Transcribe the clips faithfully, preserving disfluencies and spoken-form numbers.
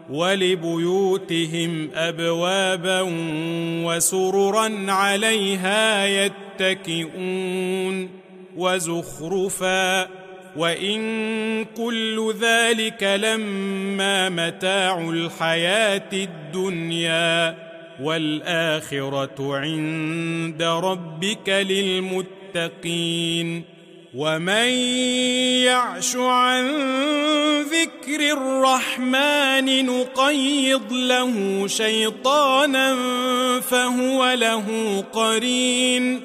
ولبيوتهم أبوابا وسررا عليها يتكئون وزخرفا وإن كل ذلك لما متاع الحياة الدنيا والآخرة عند ربك للمتقين ومن يعش عن ذكر الرحمن نقيض له شيطانا فهو له قرين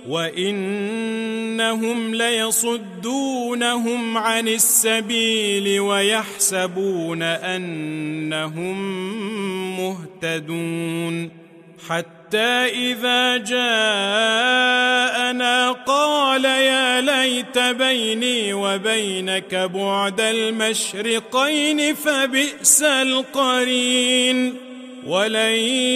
وإنهم ليصدونهم عن السبيل ويحسبون أنهم مهتدون حتى إذا جاءنا قال يا ليت بيني وبينك بعد المشرقين فبئس القرين ولن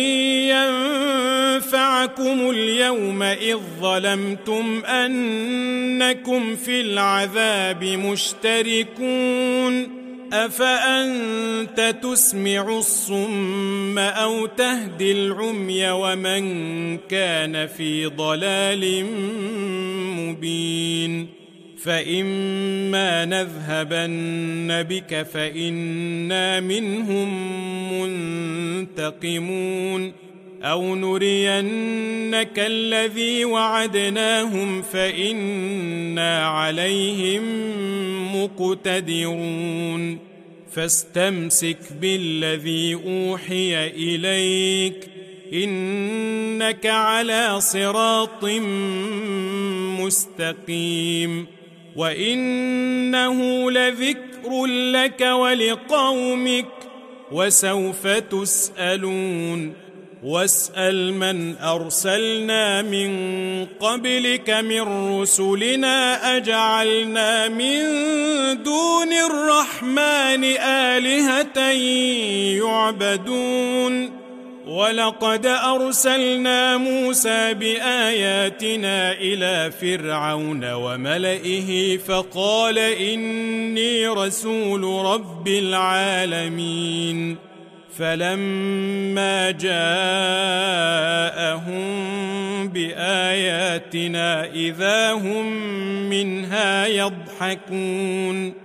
ينفعكم اليوم إذ ظلمتم أنكم في العذاب مشتركون أفأنت تسمع الصم أو تهدي العمي ومن كان في ضلال مبين فإما نذهبن بك فإنا منهم منتقمون أو نرينك الذي وعدناهم فإنا عليهم مقتدرون فاستمسك بالذي أوحي إليك إنك على صراط مستقيم وإنه لذكر لك ولقومك وسوف تسألون واسأل من أرسلنا من قبلك من رسلنا أجعلنا من دون الرحمن آلهة يعبدون ولقد أرسلنا موسى بآياتنا إلى فرعون وملئه فقال إني رسول رب العالمين فلما جاءهم بآياتنا إذا هم منها يضحكون